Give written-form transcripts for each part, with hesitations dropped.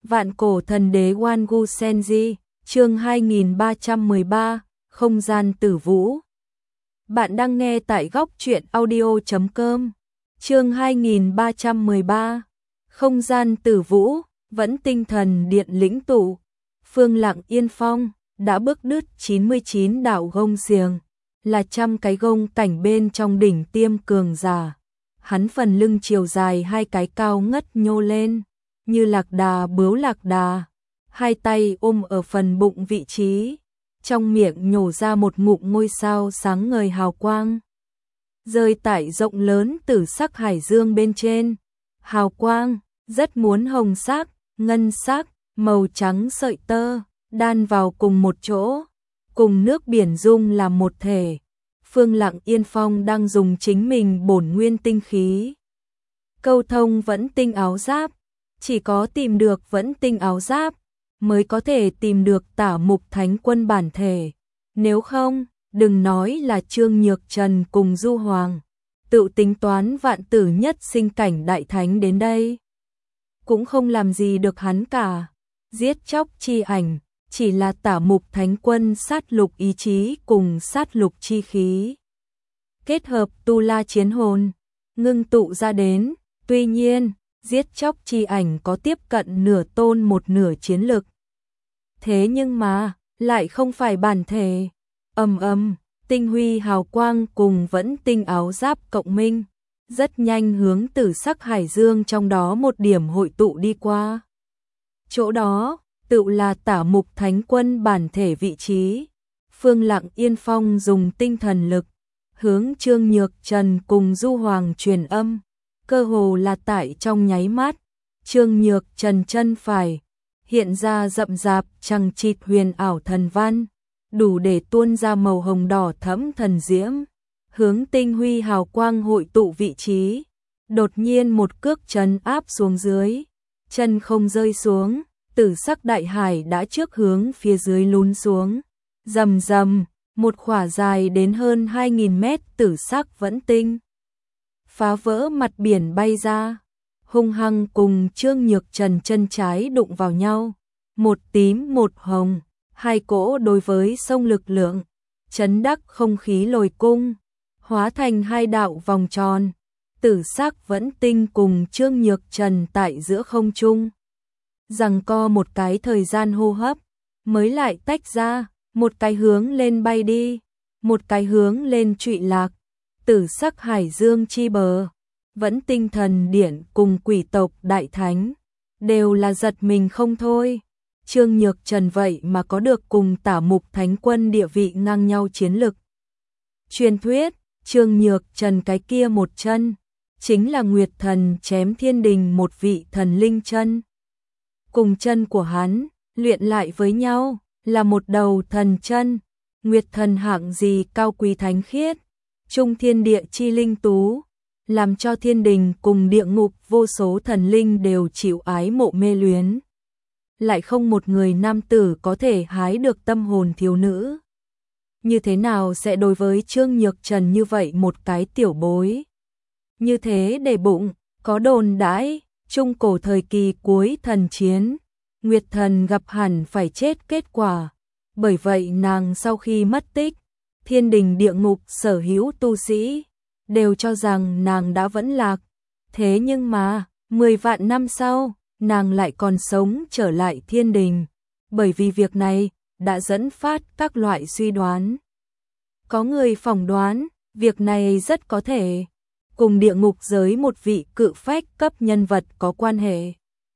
Vạn cổ thần đế Wangu Senji, chương 2313, không gian tử vũ. Bạn đang nghe tại góc truyện audio.com. Chương 2313, không gian tử vũ, vẫn tinh thần điện lĩnh tụ. Phương Lặng Yên Phong đã bước đứt 99 đạo gông xiềng, là trăm cái gông cảnh bên trong đỉnh tiêm cường giả. Hắn phần lưng chiều dài hai cái cao ngất nhô lên, như lạc đà bướu lạc đà, hai tay ôm ở phần bụng vị trí, trong miệng nhổ ra một ngụm ngôi sao sáng ngời hào quang, rơi tại rộng lớn tử sắc hải dương bên trên. Hào quang rất muốn hồng sắc, ngân sắc, màu trắng sợi tơ đan vào cùng một chỗ, cùng nước biển dung làm một thể. Phương Lặng Yên Phong đang dùng chính mình bổn nguyên tinh khí câu thông vẫn tinh áo giáp, chỉ có tìm được vẫn tinh áo giáp mới có thể tìm được Tả Mục Thánh Quân bản thể, nếu không, đừng nói là Trương Nhược Trần cùng Du Hoàng, tự tính toán vạn tử nhất sinh cảnh đại thánh đến đây, cũng không làm gì được hắn cả. Giết chóc chi ảnh chỉ là Tả Mục Thánh Quân sát lục ý chí cùng sát lục chi khí, kết hợp tu la chiến hồn, ngưng tụ ra đến. Tuy nhiên, giết chóc chi ảnh có tiếp cận nửa tôn một nửa chiến lực. Thế nhưng mà, lại không phải bản thể. Tinh huy hào quang cùng vẫn tinh áo giáp cộng minh, rất nhanh hướng tử sắc hải dương trong đó một điểm hội tụ đi qua. Chỗ đó, tự là Tả Mục Thánh Quân bản thể vị trí. Phương Lặng Yên Phong dùng tinh thần lực, hướng Trương Nhược Trần cùng Du Hoàng truyền âm, cơ hồ là tại trong nháy mắt. Trương Nhược Trần chân phải hiện ra rậm rạp chằng chịt huyền ảo thần văn, đủ để tuôn ra màu hồng đỏ thẫm thần diễm, hướng tinh huy hào quang hội tụ vị trí. Đột nhiên một cước trấn áp xuống dưới, chân không rơi xuống, tử sắc đại hải đã trước hướng phía dưới lún xuống. Rầm rầm, một khỏa dài đến hơn 2000 mét tử sắc vẫn tinh phá vỡ mặt biển bay ra, hung hăng cùng Trương Nhược Trần chân trái đụng vào nhau. Một tím một hồng, hai cỗ đối với sông lực lượng, chấn đắc không khí lồi cung, hóa thành hai đạo vòng tròn. Tử sắc vẫn tinh cùng Trương Nhược Trần tại giữa không trung, giằng co một cái thời gian hô hấp, mới lại tách ra, một cái hướng lên bay đi, một cái hướng lên trụy lạc. Tử sắc hải dương chi bờ, vẫn tinh thần điện cùng quỷ tộc đại thánh, đều là giật mình không thôi. Trương Nhược Trần vậy mà có được cùng Tả Mục Thánh Quân địa vị ngang nhau chiến lực. Truyền thuyết, Trương Nhược Trần cái kia một chân, chính là Nguyệt Thần chém thiên đình một vị thần linh chân. Cùng chân của hắn, luyện lại với nhau, là một đầu thần chân. Nguyệt Thần hạng gì cao quý thánh khiết, trung thiên địa chi linh tú, làm cho thiên đình cùng địa ngục vô số thần linh đều chịu ái mộ mê luyến. Lại không một người nam tử có thể hái được tâm hồn thiếu nữ. Như thế nào sẽ đối với Trương Nhược Trần như vậy một cái tiểu bối? Như thế để bụng, có đồn đãi, trung cổ thời kỳ cuối thần chiến, Nguyệt Thần gặp hẳn phải chết kết quả. Bởi vậy nàng sau khi mất tích, thiên đình địa ngục sở hữu tu sĩ đều cho rằng nàng đã vẫn lạc. Thế nhưng mà, 10 vạn năm sau, nàng lại còn sống trở lại thiên đình. Bởi vì việc này đã dẫn phát các loại suy đoán. Có người phỏng đoán, việc này rất có thể cùng địa ngục giới một vị cự phách cấp nhân vật có quan hệ.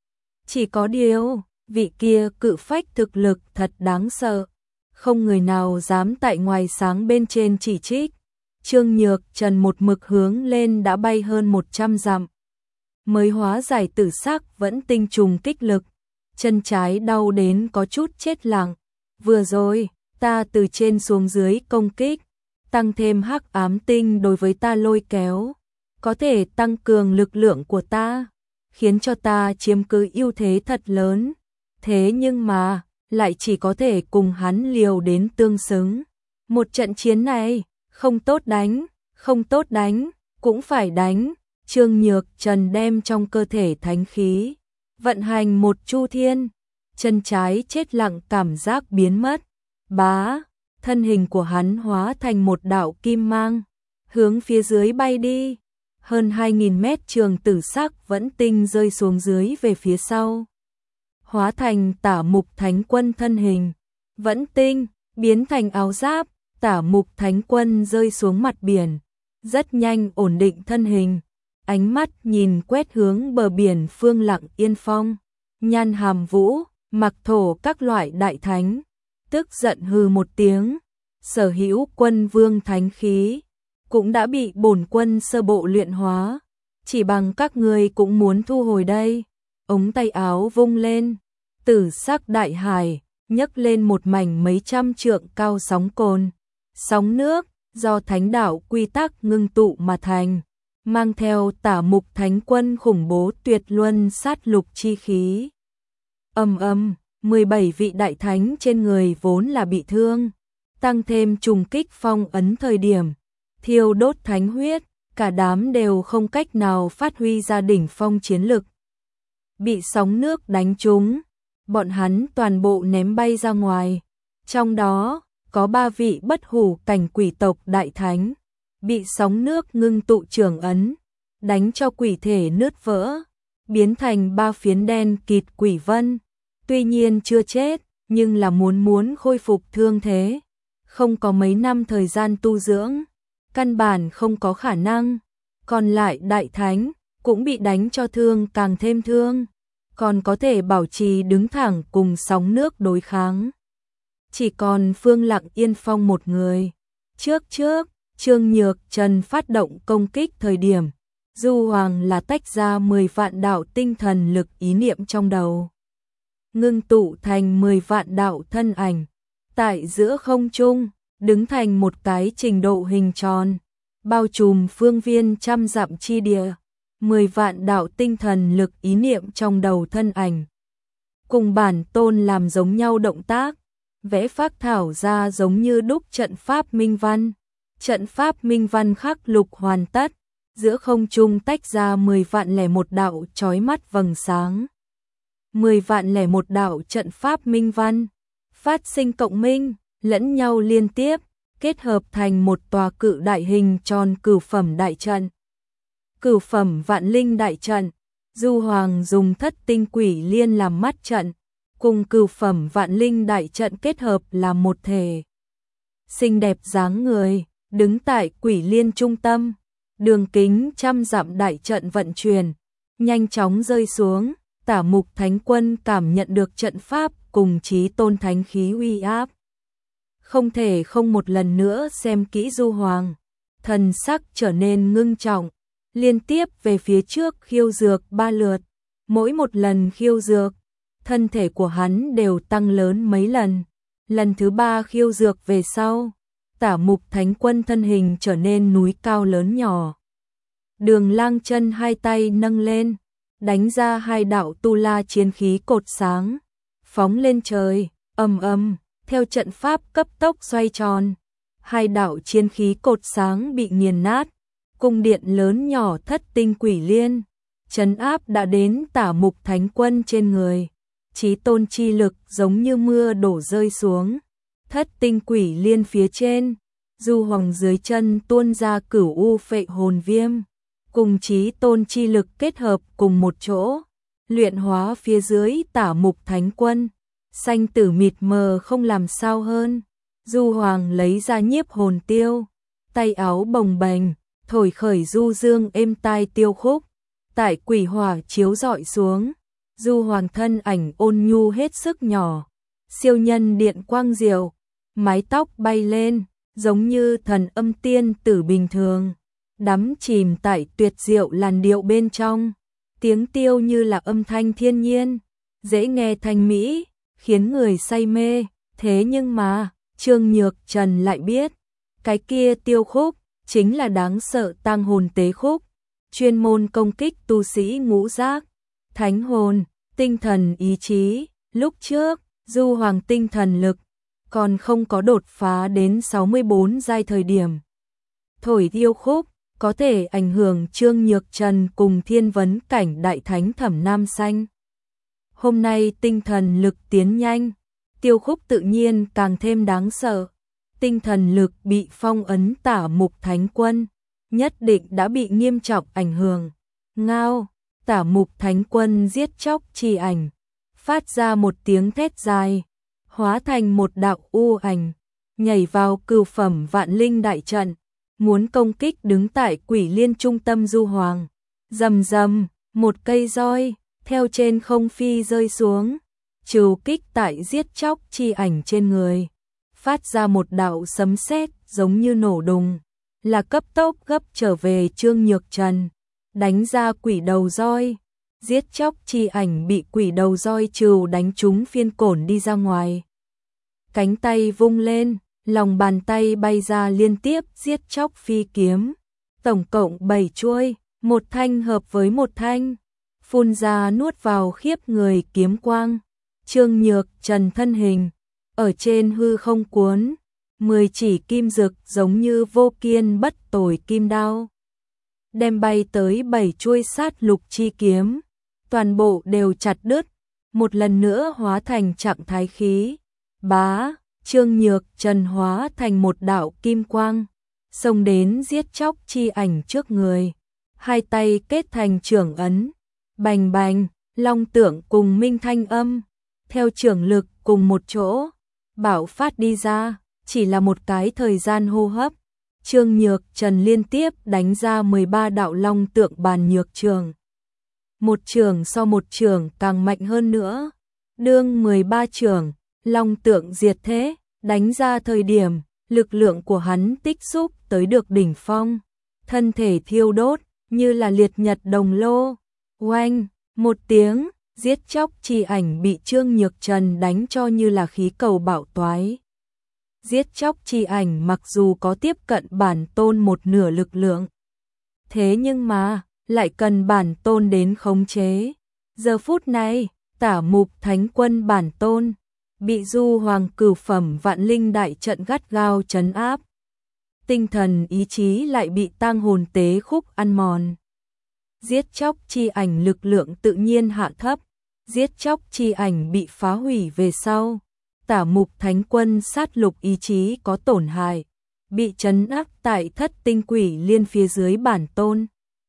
Chỉ có điều, vị kia cự phách thực lực thật đáng sợ, không người nào dám tại ngoài sáng bên trên chỉ trích. Trương Nhược Trần một mực hướng lên đã bay hơn 100 dặm, mới hóa giải tử sắc vẫn tinh trùng kích lực, chân trái đau đến có chút chết lặng. Vừa rồi, ta từ trên xuống dưới công kích, tăng thêm hắc ám tinh đối với ta lôi kéo, có thể tăng cường lực lượng của ta, khiến cho ta chiếm cứ ưu thế thật lớn. Thế nhưng mà, lại chỉ có thể cùng hắn liều đến tương xứng. Một trận chiến này, không tốt đánh, không tốt đánh, cũng phải đánh. Trương Nhược Trần đem trong cơ thể thánh khí vận hành một chu thiên, chân trái chết lặng cảm giác biến mất. Bá, thân hình của hắn hóa thành một đạo kim mang, hướng phía dưới bay đi. Hơn 2000 mét trường tử sắc vẫn tinh rơi xuống dưới về phía sau. Hóa thành Tả Mục Thánh Quân thân hình, vẫn tinh, biến thành áo giáp, Tả Mục Thánh Quân rơi xuống mặt biển, rất nhanh ổn định thân hình, ánh mắt nhìn quét hướng bờ biển Phương Lặng Yên Phong, Nhan Hàm Vũ, Mặc Thổ các loại đại thánh, tức giận hừ một tiếng, sở hữu quân vương thánh khí, cũng đã bị bổn quân sơ bộ luyện hóa, chỉ bằng các ngươi cũng muốn thu hồi đây. Ống tay áo vung lên, tử sắc đại hải, nhấc lên một mảnh mấy trăm trượng cao sóng cồn, sóng nước, do thánh đạo quy tắc ngưng tụ mà thành, mang theo Tả Mục Thánh Quân khủng bố tuyệt luân sát lục chi khí. 17 vị đại thánh trên người vốn là bị thương, tăng thêm trùng kích phong ấn thời điểm, thiêu đốt thánh huyết, cả đám đều không cách nào phát huy ra đỉnh phong chiến lực. Bị sóng nước đánh trúng, bọn hắn toàn bộ ném bay ra ngoài, trong đó có 3 vị bất hủ cảnh quỷ tộc đại thánh, bị sóng nước ngưng tụ trường ấn, đánh cho quỷ thể nứt vỡ, biến thành 3 phiến đen kịt quỷ vân. Tuy nhiên chưa chết, nhưng là muốn khôi phục thương thế, không có mấy năm thời gian tu dưỡng, căn bản không có khả năng. Còn lại đại thánh cũng bị đánh cho thương càng thêm thương, còn có thể bảo trì đứng thẳng cùng sóng nước đối kháng. Chỉ còn Phương Lặng Yên Phong một người. Trước Trương Nhược Trần phát động công kích thời điểm, Du Hoàng là tách ra 10 vạn đạo tinh thần lực ý niệm trong đầu, ngưng tụ thành 10 vạn đạo thân ảnh, tại giữa không trung, đứng thành một cái trình độ hình tròn, bao trùm phương viên trăm dặm chi địa. 10 vạn đạo tinh thần lực ý niệm trong đầu thân ảnh, cùng bản tôn làm giống nhau động tác, vẽ phác thảo ra giống như đúc trận pháp minh văn. Trận pháp minh văn khắc lục hoàn tất, giữa không trung tách ra 10 vạn lẻ một đạo chói mắt vầng sáng. 10 vạn lẻ một đạo trận pháp minh văn, phát sinh cộng minh, lẫn nhau liên tiếp, kết hợp thành một tòa cự đại hình tròn cửu phẩm đại trận. Cửu phẩm vạn linh đại trận, Du Hoàng dùng thất tinh quỷ liên làm mắt trận, cùng cửu phẩm vạn linh đại trận kết hợp là một thể. Xinh đẹp dáng người, đứng tại quỷ liên trung tâm, đường kính trăm dặm đại trận vận chuyển, nhanh chóng rơi xuống. Tả Mục Thánh Quân cảm nhận được trận pháp cùng chí tôn thánh khí uy áp, không thể không một lần nữa xem kỹ Du Hoàng, thần sắc trở nên ngưng trọng, liên tiếp về phía trước khiêu dược 3 lượt, mỗi một lần khiêu dược, thân thể của hắn đều tăng lớn mấy lần. Lần thứ 3 khiêu dược về sau, Tả Mục Thánh Quân thân hình trở nên núi cao lớn nhỏ. Đường Lang Chân hai tay nâng lên, đánh ra 2 đạo tu la chiến khí cột sáng, phóng lên trời, theo trận pháp cấp tốc xoay tròn, 2 đạo chiến khí cột sáng bị nghiền nát, cung điện lớn nhỏ thất tinh quỷ liên, trấn áp đã đến Tả Mục Thánh Quân trên người, chí tôn chi lực giống như mưa đổ rơi xuống, thất tinh quỷ liên phía trên, Du Hoàng dưới chân tuôn ra cửu u phệ hồn viêm, cùng chí tôn chi lực kết hợp cùng một chỗ, luyện hóa phía dưới Tả Mục Thánh Quân, xanh tử mịt mờ không làm sao hơn. Du Hoàng lấy ra nhiếp hồn tiêu, tay áo bồng bềnh, thổi khởi du dương êm tai tiêu khúc, tại quỷ hỏa chiếu rọi xuống, Du Hoàng thân ảnh ôn nhu hết sức nhỏ, siêu nhân điện quang diệu, mái tóc bay lên, giống như thần âm tiên tử bình thường, đắm chìm tại tuyệt diệu làn điệu bên trong, tiếng tiêu như là âm thanh thiên nhiên, dễ nghe thanh mỹ, khiến người say mê. Thế nhưng mà Trương Nhược Trần lại biết, cái kia tiêu khúc chính là đáng sợ tang hồn tế khúc, chuyên môn công kích tu sĩ ngũ giác, thánh hồn, tinh thần ý chí. Lúc trước, Du Hoàng tinh thần lực còn không có đột phá đến 64 giai thời điểm. Thổi tiêu khúc có thể ảnh hưởng Trương Nhược Trần cùng thiên vấn cảnh đại thánh Thẩm Nam Xanh. Hôm nay tinh thần lực tiến nhanh, Tiêu Khúc tự nhiên càng thêm đáng sợ. Tinh thần lực bị phong ấn Tả Mục Thánh Quân, nhất định đã bị nghiêm trọng ảnh hưởng. Ngao, Tả Mục Thánh Quân giết chóc chi ảnh, phát ra một tiếng thét dài, hóa thành một đạo u ảnh, nhảy vào cửu phẩm vạn linh đại trận, muốn công kích đứng tại Quỷ Liên trung tâm Du Hoàng. Rầm rầm, một cây roi theo trên không phi rơi xuống, trừ kích tại giết chóc chi ảnh trên người, phát ra một đạo sấm sét giống như nổ đùng, là cấp tốc gấp trở về Trương Nhược Trần, đánh ra quỷ đầu roi. Giết chóc chi ảnh bị quỷ đầu roi trừ đánh trúng phiên cổn đi ra ngoài. Cánh tay vung lên, lòng bàn tay bay ra liên tiếp giết chóc phi kiếm, tổng cộng 7 chuôi, một thanh hợp với một thanh, phun ra nuốt vào khiếp người kiếm quang. Trương Nhược Trần thân hình ở trên hư không cuốn, 10 chỉ kim dực giống như vô kiên bất tồi kim đao, đem bay tới 7 chuôi sát lục chi kiếm, toàn bộ đều chặt đứt, một lần nữa hóa thành trạng thái khí. Bá, Trương Nhược Trần hóa thành một đạo kim quang, xông đến giết chóc chi ảnh trước người, hai tay kết thành trưởng ấn, bành bành, long tượng cùng minh thanh âm, theo trưởng lực cùng một chỗ, bạo phát đi ra, chỉ là một cái thời gian hô hấp. Trương Nhược Trần liên tiếp đánh ra 13 đạo long tượng bàn nhược trường. Một trường so một trường càng mạnh hơn nữa. Đương 13 trường, long tượng diệt thế, đánh ra thời điểm, lực lượng của hắn tích xúc tới được đỉnh phong. Thân thể thiêu đốt, như là liệt nhật đồng lô. Oanh, một tiếng, giết chóc chi ảnh bị Trương Nhược Trần đánh cho như là khí cầu bạo toái. Giết chóc chi ảnh mặc dù có tiếp cận bản tôn một nửa lực lượng, thế nhưng mà lại cần bản tôn đến khống chế. Giờ phút này, Tả Mục Thánh Quân bản tôn bị Du Hoàng cửu phẩm vạn linh đại trận gắt gao trấn áp. Tinh thần ý chí lại bị tang hồn tế khúc ăn mòn. Giết chóc chi ảnh lực lượng tự nhiên hạ thấp, giết chóc chi ảnh bị phá hủy về sau. Tả Mục Thánh Quân sát lục ý chí có tổn hại, bị trấn áp tại Thất Tinh Quỷ Liên phía dưới bản tôn.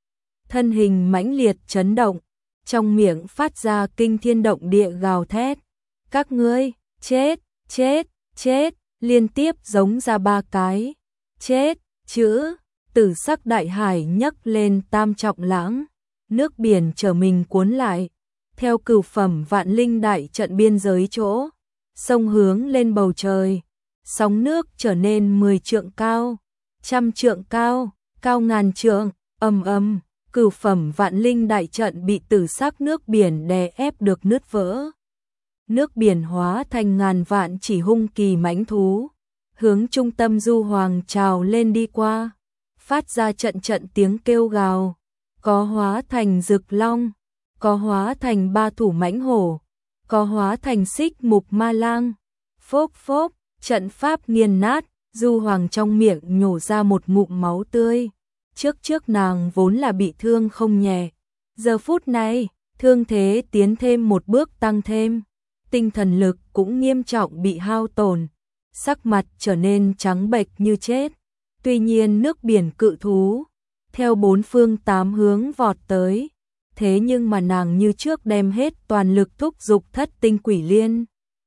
Thân hình mãnh liệt chấn động, trong miệng phát ra kinh thiên động địa gào thét. Các ngươi, chết, chết, chết, liên tiếp giống ra 3 cái. Chết, chữ, tử sắc đại hải nhấc lên tam trọng lãng, nước biển trở mình cuốn lại, theo cửu phẩm vạn linh đại trận biên giới chỗ. Sông hướng lên bầu trời, sóng nước trở nên 10 trượng cao, 100 trượng cao, cao ngàn trượng, ầm ầm, cửu phẩm vạn linh đại trận bị tử sắc nước biển đè ép được nứt vỡ. Nước biển hóa thành ngàn vạn chỉ hung kỳ mãnh thú, hướng trung tâm Du Hoàng trào lên đi qua, phát ra trận trận tiếng kêu gào, có hóa thành rực long, có hóa thành 3 thủ mãnh hổ, có hóa thành xích mục ma lang. Phốp phốp, trận pháp nghiền nát, Du Hoàng trong miệng nhổ ra một ngụm máu tươi. Trước nàng vốn là bị thương không nhẹ, giờ phút này, thương thế tiến thêm một bước tăng thêm, tinh thần lực cũng nghiêm trọng bị hao tổn, sắc mặt trở nên trắng bệch như chết. Tuy nhiên nước biển cự thú theo 4 phương 8 hướng vọt tới, thế nhưng mà nàng như trước đem hết toàn lực thúc giục Thất Tinh Quỷ Liên,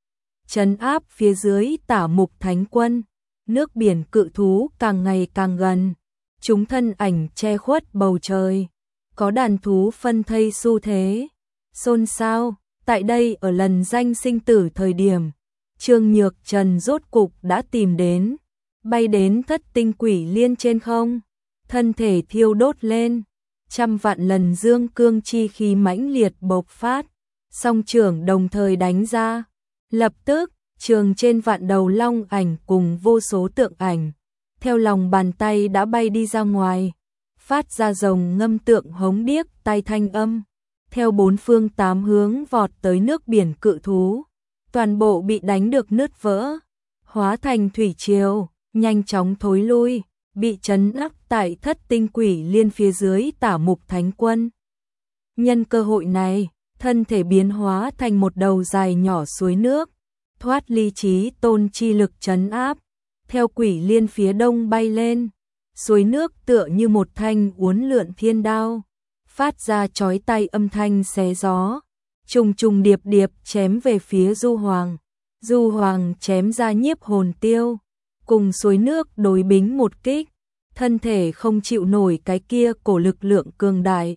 trấn áp phía dưới Tả Mục Thánh Quân. Nước biển cự thú càng ngày càng gần, chúng thân ảnh che khuất bầu trời, có đàn thú phân thây xu thế. Xôn xao, tại đây ở lần danh sinh tử thời điểm, Trương Nhược Trần rốt cục đã tìm đến, bay đến Thất Tinh Quỷ Liên trên không, thân thể thiêu đốt lên, 100 vạn lần dương cương chi khí mãnh liệt bộc phát, song trưởng đồng thời đánh ra. Lập tức, trường trên vạn đầu long ảnh cùng vô số tượng ảnh, theo lòng bàn tay đã bay đi ra ngoài, phát ra rồng ngâm tượng hống điếc tai thanh âm, theo 4 phương 8 hướng vọt tới nước biển cự thú, toàn bộ bị đánh được nứt vỡ, hóa thành thủy triều, nhanh chóng thối lui, bị trấn áp tại Thất Tinh Quỷ Liên phía dưới Tả Mục Thánh Quân. Nhân cơ hội này, thân thể biến hóa thành một đầu dài nhỏ suối nước, thoát ly trí tôn chi lực trấn áp, theo quỷ liên phía đông bay lên. Suối nước tựa như một thanh uốn lượn thiên đao, phát ra chói tai âm thanh xé gió, trùng trùng điệp điệp chém về phía Du Hoàng. Du Hoàng chém ra nhiếp hồn tiêu, cùng suối nước đối bính một kích, thân thể không chịu nổi cái kia cổ lực lượng cường đại.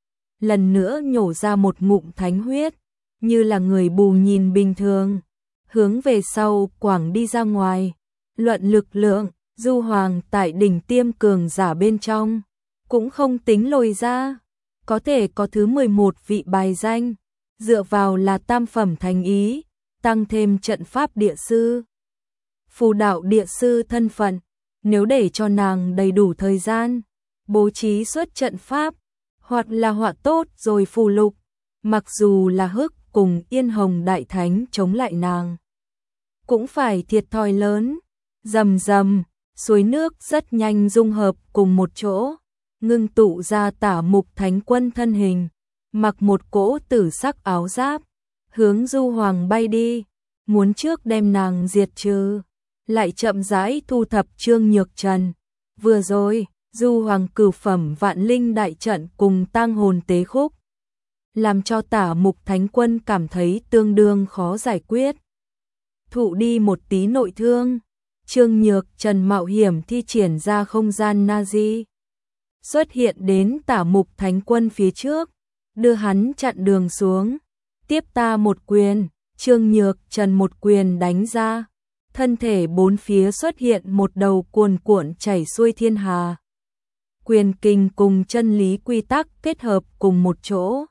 Lần nữa nhổ ra một ngụm thánh huyết, như là người bù nhìn bình thường, hướng về sau quảng đi ra ngoài. Luận lực lượng, Du Hoàng tại đỉnh tiêm cường giả bên trong, cũng không tính lồi ra, có thể có thứ 11 vị bài danh, dựa vào là tam phẩm thánh ý, tăng thêm trận pháp địa sư, phù đạo địa sư thân phận, nếu để cho nàng đầy đủ thời gian, bố trí xuất trận pháp, hoặc là họa tốt rồi phù lục, mặc dù là Hức cùng Yên Hồng Đại Thánh chống lại nàng, cũng phải thiệt thòi lớn. Rầm rầm, suối nước rất nhanh dung hợp cùng một chỗ, ngưng tụ ra Tả Mục Thánh Quân thân hình, mặc một cỗ tử sắc áo giáp, hướng Du Hoàng bay đi, muốn trước đem nàng diệt trừ, lại chậm rãi thu thập Trương Nhược Trần. Vừa rồi, Du Hoàng cửu phẩm vạn linh đại trận cùng tang hồn tế khúc, làm cho Tả Mục Thánh Quân cảm thấy tương đương khó giải quyết. Thụ đi một tí nội thương, Trương Nhược Trần mạo hiểm thi triển ra không gian Nazi, xuất hiện đến Tả Mục Thánh Quân phía trước, đưa hắn chặn đường xuống. Tiếp ta một quyền, Trương Nhược Trần một quyền đánh ra, thân thể bốn phía xuất hiện một đầu cuồn cuộn chảy xuôi thiên hà. Quyền kình cùng chân lý quy tắc kết hợp cùng một chỗ,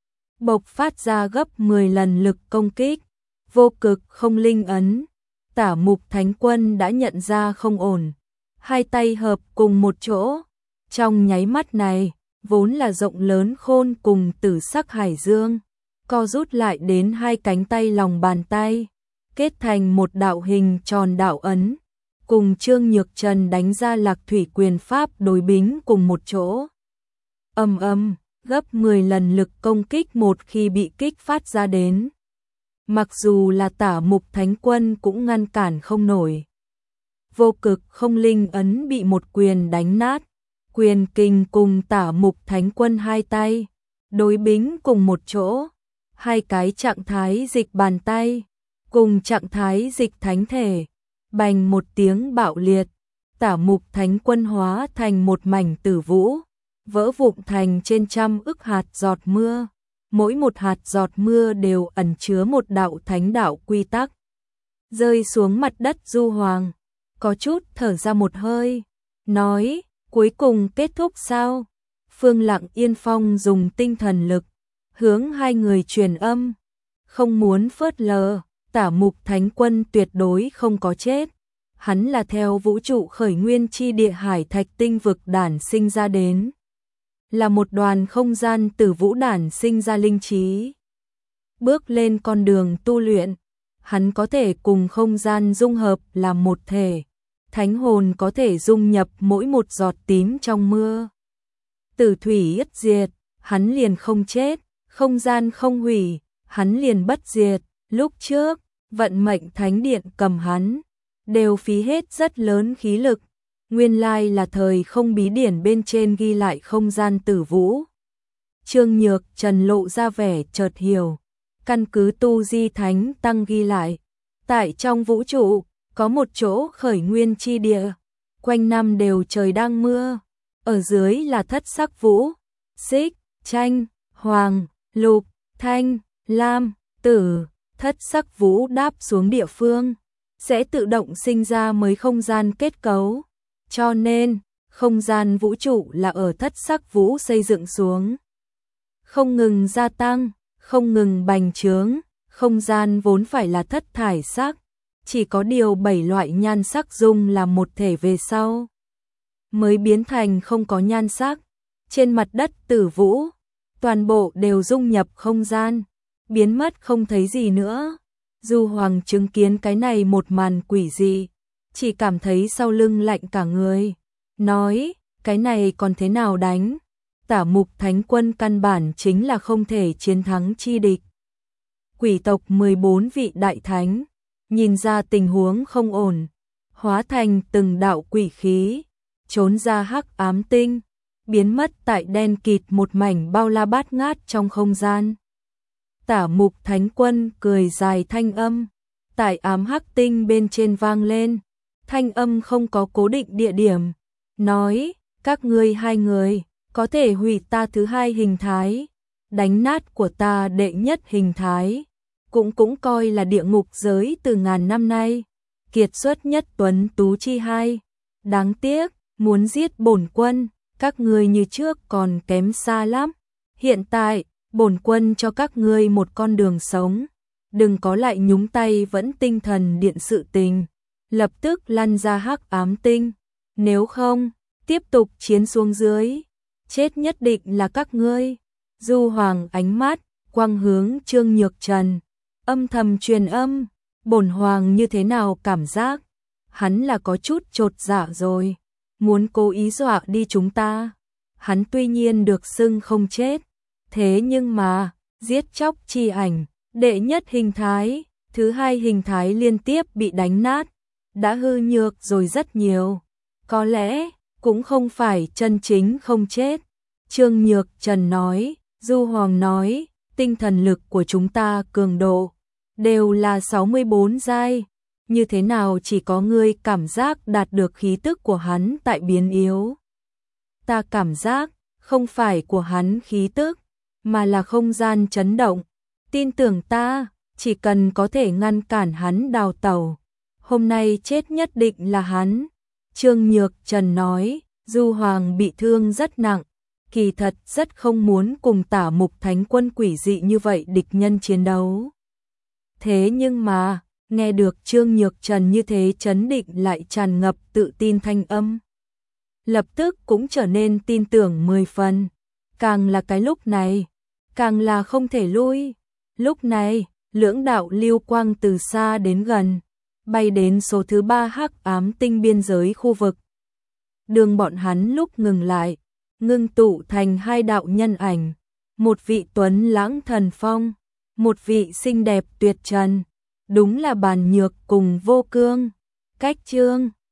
bộc phát ra gấp 10 lần lực công kích. Vô cực không linh ấn, Tả Mục Thánh Quân đã nhận ra không ổn, hai tay hợp cùng một chỗ, trong nháy mắt này, vốn là rộng lớn khôn cùng tử sắc hải dương, co rút lại đến hai cánh tay lòng bàn tay, kết thành một đạo hình tròn đạo ấn, cùng Trương Nhược Trần đánh ra Lạc Thủy Quyền Pháp đối bính cùng một chỗ. Ầm ầm, gấp 10 lần lực công kích một khi bị kích phát ra đến. Mặc dù là Tả Mục Thánh Quân cũng ngăn cản không nổi. Vô cực không linh ấn bị một quyền đánh nát, quyền kình cùng Tả Mục Thánh Quân hai tay, đối bính cùng một chỗ, hai cái trạng thái dịch bàn tay, cùng trạng thái dịch thánh thể, bành một tiếng bạo liệt, Tả Mục Thánh Quân hóa thành một mảnh tử vũ, vỡ vụn thành trên trăm ức hạt giọt mưa. Mỗi một hạt giọt mưa đều ẩn chứa một đạo thánh đạo quy tắc. Rơi xuống mặt đất. Du Hoàng có chút thở ra một hơi, nói, cuối cùng kết thúc sao? Phương Lặng Yên Phong dùng tinh thần lực, hướng hai người truyền âm, không muốn phớt lờ, Tả Mục Thánh Quân tuyệt đối không có chết. Hắn là theo vũ trụ khởi nguyên chi địa hải thạch tinh vực đản sinh ra đến. Là một đoàn không gian tử vũ đản sinh ra linh trí. Bước lên con đường tu luyện, hắn có thể cùng không gian dung hợp làm một thể. Thánh hồn có thể dung nhập mỗi một giọt tím trong mưa. Tử thủy yết diệt, hắn liền không chết, không gian không hủy, hắn liền bất diệt. Lúc trước, vận mệnh thánh điện cầm hắn, đều phí hết rất lớn khí lực. Nguyên lai là thời không bí điển bên trên ghi lại không gian tử vũ. Trương Nhược Trần lộ ra vẻ chợt hiểu, căn cứ tu di thánh tăng ghi lại, tại trong vũ trụ có một chỗ khởi nguyên chi địa, quanh năm đều trời đang mưa, ở dưới là thất sắc vũ, xích, chanh, hoàng, lục, thanh, lam, tử, thất sắc vũ đáp xuống địa phương, sẽ tự động sinh ra mới không gian kết cấu. Cho nên, không gian vũ trụ là ở thất sắc vũ xây dựng xuống. Không ngừng gia tăng, không ngừng bành trướng, không gian vốn phải là thất thải sắc, chỉ có điều 7 loại nhan sắc dung là một thể về sau, mới biến thành không có nhan sắc. Trên mặt đất tử vũ, toàn bộ đều dung nhập không gian, biến mất không thấy gì nữa. Du Hoàng chứng kiến cái này một màn quỷ dị, chỉ cảm thấy sau lưng lạnh cả người, nói, cái này còn thế nào đánh? Tả Mục Thánh Quân căn bản chính là không thể chiến thắng chi địch. Quỷ tộc 14 vị đại thánh, nhìn ra tình huống không ổn, hóa thành từng đạo quỷ khí, trốn ra hắc ám tinh, biến mất tại đen kịt một mảnh bao la bát ngát trong không gian. Tả Mục Thánh Quân cười dài thanh âm, tại ám hắc tinh bên trên vang lên, thanh âm không có cố định địa điểm, nói, các ngươi hai người, có thể hủy ta thứ hai hình thái, đánh nát của ta đệ nhất hình thái, cũng coi là địa ngục giới từ ngàn năm nay, kiệt xuất nhất tuấn tú chi hai, đáng tiếc, muốn giết bổn quân, các ngươi như trước còn kém xa lắm, hiện tại, bổn quân cho các ngươi một con đường sống, đừng có lại nhúng tay vẫn tinh thần điện sự tình, lập tức lăn ra hắc ám tinh, nếu không, tiếp tục chiến xuống dưới, chết nhất định là các ngươi. Du Hoàng ánh mắt quang hướng Trương Nhược Trần, âm thầm truyền âm, bổn hoàng như thế nào cảm giác, hắn là có chút chột dạ rồi, muốn cố ý dọa đi chúng ta. Hắn tuy nhiên được xưng không chết, thế nhưng mà, giết chóc chi ảnh, đệ nhất hình thái, thứ hai hình thái liên tiếp bị đánh nát, đã hư nhược rồi rất nhiều. Có lẽ, cũng không phải chân chính không chết. Trương Nhược Trần nói, Du Hoàng nói, tinh thần lực của chúng ta cường độ, đều là 64 giai, như thế nào chỉ có ngươi cảm giác đạt được khí tức của hắn tại biến yếu. Ta cảm giác, không phải của hắn khí tức, mà là không gian chấn động. Tin tưởng ta, chỉ cần có thể ngăn cản hắn đào tẩu, hôm nay chết nhất định là hắn. Trương Nhược Trần nói, Du Hoàng bị thương rất nặng, kỳ thật rất không muốn cùng Tả Mục Thánh Quân quỷ dị như vậy địch nhân chiến đấu. Thế nhưng mà, nghe được Trương Nhược Trần như thế chấn định lại tràn ngập tự tin thanh âm, lập tức cũng trở nên tin tưởng 10 phần, càng là cái lúc này, càng là không thể lui. Lúc này, lưỡng đạo lưu quang từ xa đến gần, bay đến số thứ 3 hắc ám tinh biên giới khu vực. Đường bọn hắn lúc ngừng lại, ngưng tụ thành hai đạo nhân ảnh, một vị tuấn lãng thần phong, một vị xinh đẹp tuyệt trần, đúng là Bàn Nhược cùng Vô Cương. Cách Trương